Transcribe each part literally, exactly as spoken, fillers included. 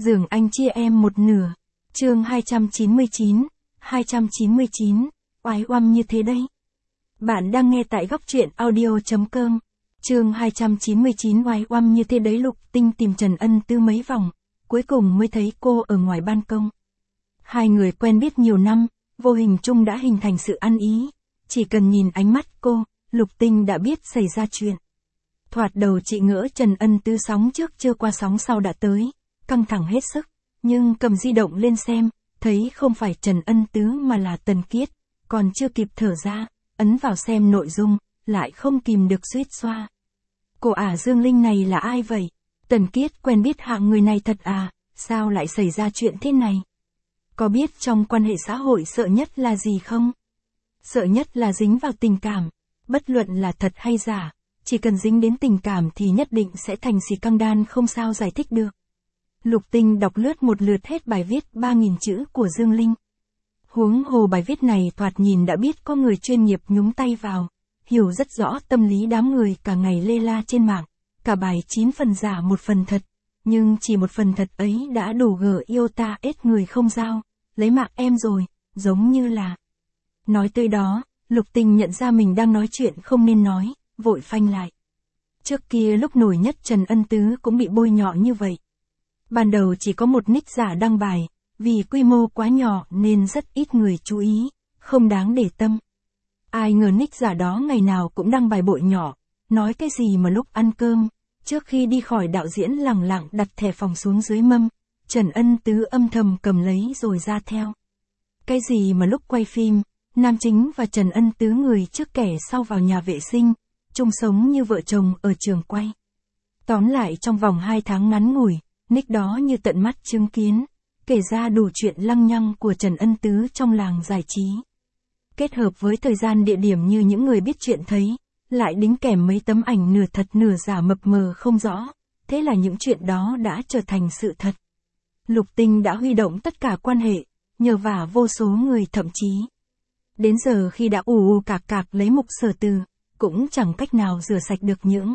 Giường anh chia em một nửa. Chương hai trăm chín mươi chín, hai trăm chín mươi chín, oái oăm như thế đấy. Bạn đang nghe tại góc truyện audio.com. Chương hai trăm chín mươi chín oái oăm như thế đấy. Lục Tinh tìm Trần Ân Tư mấy vòng, cuối cùng mới thấy cô ở ngoài ban công. Hai người quen biết nhiều năm, vô hình chung đã hình thành sự ăn ý. Chỉ cần nhìn ánh mắt cô, Lục Tinh đã biết xảy ra chuyện. Thoạt đầu chị ngỡ Trần Ân Tư sóng trước chưa qua sóng sau đã tới, căng thẳng hết sức, nhưng cầm di động lên xem, thấy không phải Trần Ân Tứ mà là Tần Kiết, còn chưa kịp thở ra, ấn vào xem nội dung, lại không kìm được suýt xoa. Cô ả Dương Linh này là ai vậy? Tần Kiết quen biết hạng người này thật à, sao lại xảy ra chuyện thế này? Có biết trong quan hệ xã hội sợ nhất là gì không? Sợ nhất là dính vào tình cảm, bất luận là thật hay giả, chỉ cần dính đến tình cảm thì nhất định sẽ thành xì căng đan không sao giải thích được. Lục Tinh đọc lướt một lượt hết bài viết ba nghìn chữ của Dương Linh. Huống hồ bài viết này thoạt nhìn đã biết có người chuyên nghiệp nhúng tay vào, hiểu rất rõ tâm lý đám người cả ngày lê la trên mạng, cả bài chín phần giả một phần thật, nhưng chỉ một phần thật ấy đã đủ gờ yêu ta ết người không giao, lấy mạng em rồi, giống như là. Nói tới đó, Lục Tinh nhận ra mình đang nói chuyện không nên nói, vội phanh lại. Trước kia lúc nổi nhất Trần Ân Tứ cũng bị bôi nhọ như vậy. Ban đầu chỉ có một nick giả đăng bài, vì quy mô quá nhỏ nên rất ít người chú ý, không đáng để tâm. Ai ngờ nick giả đó ngày nào cũng đăng bài bội nhỏ, nói cái gì mà lúc ăn cơm, trước khi đi khỏi đạo diễn lẳng lặng đặt thẻ phòng xuống dưới mâm, Trần Ân Tứ âm thầm cầm lấy rồi ra theo. Cái gì mà lúc quay phim, nam chính và Trần Ân Tứ người trước kẻ sau vào nhà vệ sinh, chung sống như vợ chồng ở trường quay. Tóm lại trong vòng hai tháng ngắn ngủi, nick đó như tận mắt chứng kiến, kể ra đủ chuyện lăng nhăng của Trần Ân Tứ trong làng giải trí. Kết hợp với thời gian địa điểm như những người biết chuyện thấy, lại đính kèm mấy tấm ảnh nửa thật nửa giả mập mờ không rõ, thế là những chuyện đó đã trở thành sự thật. Lục Tinh đã huy động tất cả quan hệ, nhờ vả vô số người thậm chí. Đến giờ khi đã ù ù cạc cạc lấy Mục Sở Từ, cũng chẳng cách nào rửa sạch được những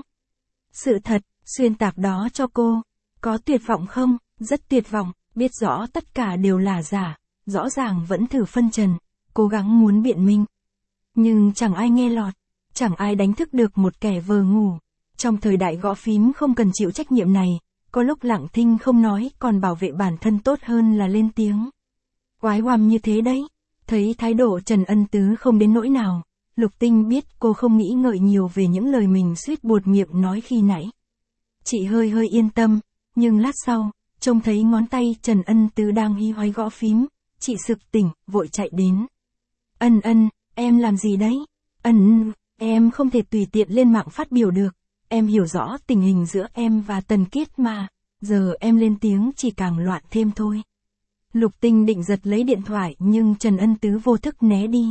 sự thật, xuyên tạc đó cho cô. Có tuyệt vọng không? Rất tuyệt vọng, biết rõ tất cả đều là giả, rõ ràng vẫn thử phân trần, cố gắng muốn biện minh. Nhưng chẳng ai nghe lọt, chẳng ai đánh thức được một kẻ vờ ngủ. Trong thời đại gõ phím không cần chịu trách nhiệm này, có lúc lặng thinh không nói còn bảo vệ bản thân tốt hơn là lên tiếng. Oái oăm như thế đấy, thấy thái độ Trần Ân Tứ không đến nỗi nào, Lục Tinh biết cô không nghĩ ngợi nhiều về những lời mình suýt buột miệng nói khi nãy. Chị hơi hơi yên tâm. Nhưng lát sau, trông thấy ngón tay Trần Ân Tứ đang hí hoáy gõ phím, chị sực tỉnh, vội chạy đến. Ân Ân, em làm gì đấy? Ân, em không thể tùy tiện lên mạng phát biểu được, em hiểu rõ tình hình giữa em và Tần Kiết mà, giờ em lên tiếng chỉ càng loạn thêm thôi. Lục Tinh định giật lấy điện thoại nhưng Trần Ân Tứ vô thức né đi.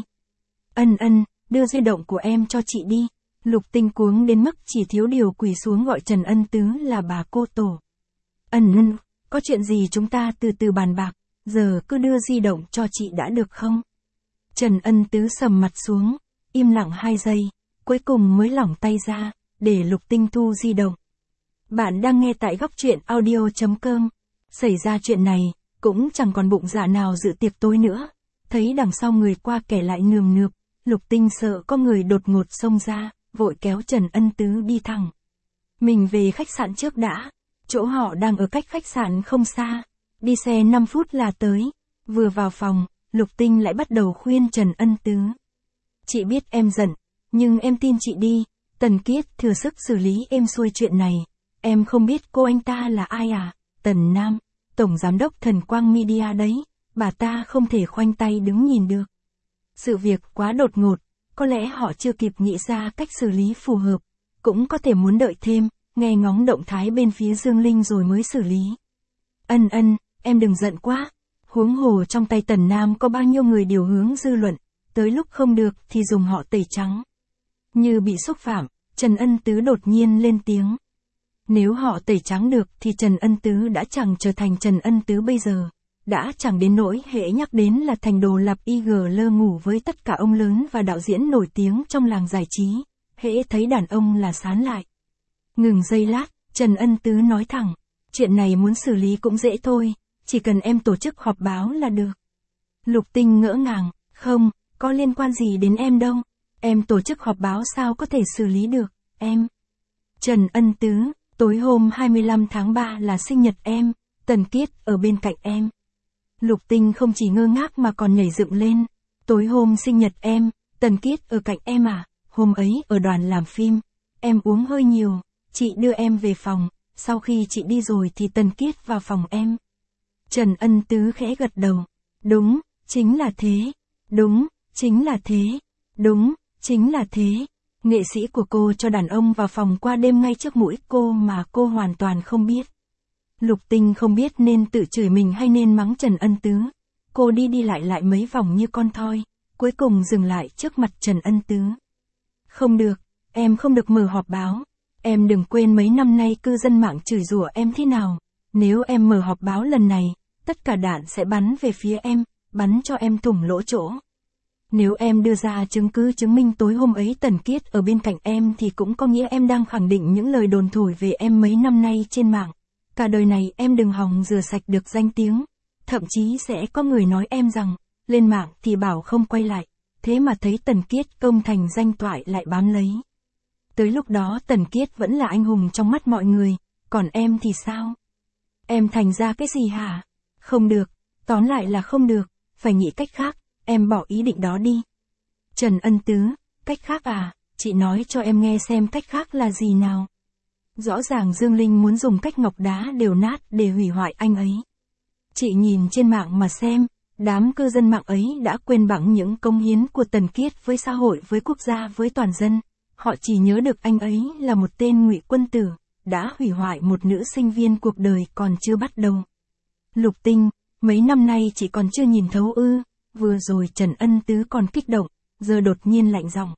Ân Ân, đưa di động của em cho chị đi. Lục Tinh cuống đến mức chỉ thiếu điều quỳ xuống gọi Trần Ân Tứ là bà cô tổ. Ân Ân, có chuyện gì chúng ta từ từ bàn bạc, giờ cứ đưa di động cho chị đã được không? Trần Ân Tứ sầm mặt xuống, im lặng hai giây, cuối cùng mới lỏng tay ra, để Lục Tinh thu di động. Bạn đang nghe tại góc truyện audio.com. Xảy ra chuyện này, cũng chẳng còn bụng dạ nào dự tiệc tối nữa. Thấy đằng sau người qua kẻ lại nườm nượp, Lục Tinh sợ có người đột ngột xông ra, vội kéo Trần Ân Tứ đi thẳng. Mình về khách sạn trước đã. Chỗ họ đang ở cách khách sạn không xa, đi xe năm phút là tới. Vừa vào phòng, Lục Tinh lại bắt đầu khuyên Trần Ân Tứ. Chị biết em giận, nhưng em tin chị đi, Tần Kiết thừa sức xử lý êm xuôi chuyện này. Em không biết cô anh ta là ai à? Tần Nam, Tổng Giám đốc Thần Quang Media đấy, bà ta không thể khoanh tay đứng nhìn được. Sự việc quá đột ngột, có lẽ họ chưa kịp nghĩ ra cách xử lý phù hợp, cũng có thể muốn đợi thêm. Nghe ngóng động thái bên phía Dương Linh rồi mới xử lý. Ân Ân, em đừng giận quá. Huống hồ trong tay Tần Nam có bao nhiêu người điều hướng dư luận, tới lúc không được thì dùng họ tẩy trắng. Như bị xúc phạm, Trần Ân Tứ đột nhiên lên tiếng. Nếu họ tẩy trắng được thì Trần Ân Tứ đã chẳng trở thành Trần Ân Tứ bây giờ. Đã chẳng đến nỗi hễ nhắc đến là thành đồ lặp i giê lơ ngủ với tất cả ông lớn và đạo diễn nổi tiếng trong làng giải trí. Hễ thấy đàn ông là sán lại. Ngừng giây lát, Trần Ân Tứ nói thẳng, Chuyện này muốn xử lý cũng dễ thôi, chỉ cần em tổ chức họp báo là được. Lục Tinh ngỡ ngàng, không, có liên quan gì đến em đâu. Em tổ chức họp báo sao có thể xử lý được, em. Trần Ân Tứ, tối hôm hai mươi lăm tháng ba là sinh nhật em, Tần Kiết ở bên cạnh em. Lục Tinh không chỉ ngơ ngác mà còn nhảy dựng lên. Tối hôm sinh nhật em, Tần Kiết ở cạnh em à, hôm ấy ở đoàn làm phim, em uống hơi nhiều, chị đưa em về phòng, sau khi chị đi rồi thì Tần Kiết vào phòng em. Trần Ân Tứ khẽ gật đầu. Đúng, chính là thế. Đúng, chính là thế. Đúng, chính là thế. Nghệ sĩ của cô cho đàn ông vào phòng qua đêm ngay trước mũi cô mà cô hoàn toàn không biết. Lục Tinh không biết nên tự chửi mình hay nên mắng Trần Ân Tứ. Cô đi đi lại lại mấy vòng như con thoi, cuối cùng dừng lại trước mặt Trần Ân Tứ. Không được, em không được mở họp báo. Em đừng quên mấy năm nay cư dân mạng chửi rủa em thế nào. Nếu em mở họp báo lần này, tất cả đạn sẽ bắn về phía em, bắn cho em thủng lỗ chỗ. Nếu em đưa ra chứng cứ chứng minh tối hôm ấy Tần Kiết ở bên cạnh em thì cũng có nghĩa em đang khẳng định những lời đồn thổi về em mấy năm nay trên mạng. Cả đời này em đừng hòng rửa sạch được danh tiếng. Thậm chí sẽ có người nói em rằng, lên mạng thì bảo không quay lại, thế mà thấy Tần Kiết công thành danh toại lại bám lấy. Tới lúc đó Tần Kiết vẫn là anh hùng trong mắt mọi người, còn em thì sao? Em thành ra cái gì hả? Không được, tóm lại là không được, phải nghĩ cách khác, em bỏ ý định đó đi. Trần Ân Tứ, cách khác à, chị nói cho em nghe xem cách khác là gì nào. Rõ ràng Dương Linh muốn dùng cách ngọc đá đều nát để hủy hoại anh ấy. Chị nhìn trên mạng mà xem, đám cư dân mạng ấy đã quên bẵng những công hiến của Tần Kiết với xã hội, với quốc gia, với toàn dân. Họ chỉ nhớ được anh ấy là một tên ngụy quân tử, đã hủy hoại một nữ sinh viên cuộc đời còn chưa bắt đầu. Lục Tinh, mấy năm nay chị còn chưa nhìn thấu ư? Vừa rồi Trần Ân Tứ còn kích động, giờ đột nhiên lạnh giọng.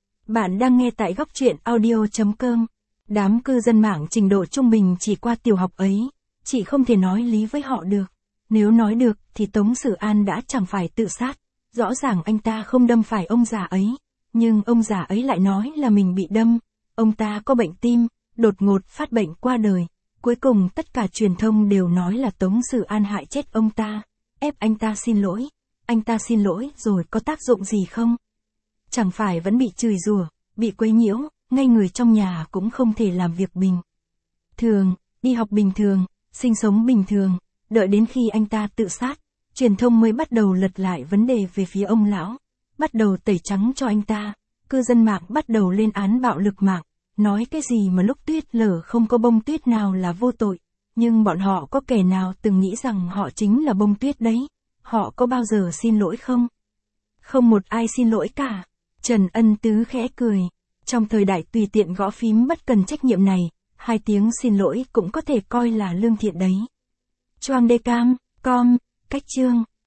Bạn đang nghe tại góc truyện audio chấm com. Đám cư dân mạng trình độ trung bình chỉ qua tiểu học ấy, chị không thể nói lý với họ được. Nếu nói được thì Tống Sử An đã chẳng phải tự sát, rõ ràng anh ta không đâm phải ông già ấy, nhưng ông già ấy lại nói là mình bị đâm, ông ta có bệnh tim, đột ngột phát bệnh qua đời. Cuối cùng tất cả truyền thông đều nói là Tống Sử An hại chết ông ta, ép anh ta xin lỗi. Anh ta xin lỗi rồi có tác dụng gì không? Chẳng phải vẫn bị chửi rủa, bị quấy nhiễu, ngay người trong nhà cũng không thể làm việc bình thường, đi học bình thường, sinh sống bình thường. Đợi đến khi anh ta tự sát, truyền thông mới bắt đầu lật lại vấn đề về phía ông lão, bắt đầu tẩy trắng cho anh ta. Cư dân mạng bắt đầu lên án bạo lực mạng, nói cái gì mà lúc tuyết lở không có bông tuyết nào là vô tội, nhưng bọn họ có kẻ nào từng nghĩ rằng họ chính là bông tuyết đấy? Họ có bao giờ xin lỗi không? Không một ai xin lỗi cả. Trần Ân Tứ khẽ cười. Trong thời đại tùy tiện gõ phím bất cần trách nhiệm này, hai tiếng xin lỗi cũng có thể coi là lương thiện đấy. Choang Decam, com, cách chương.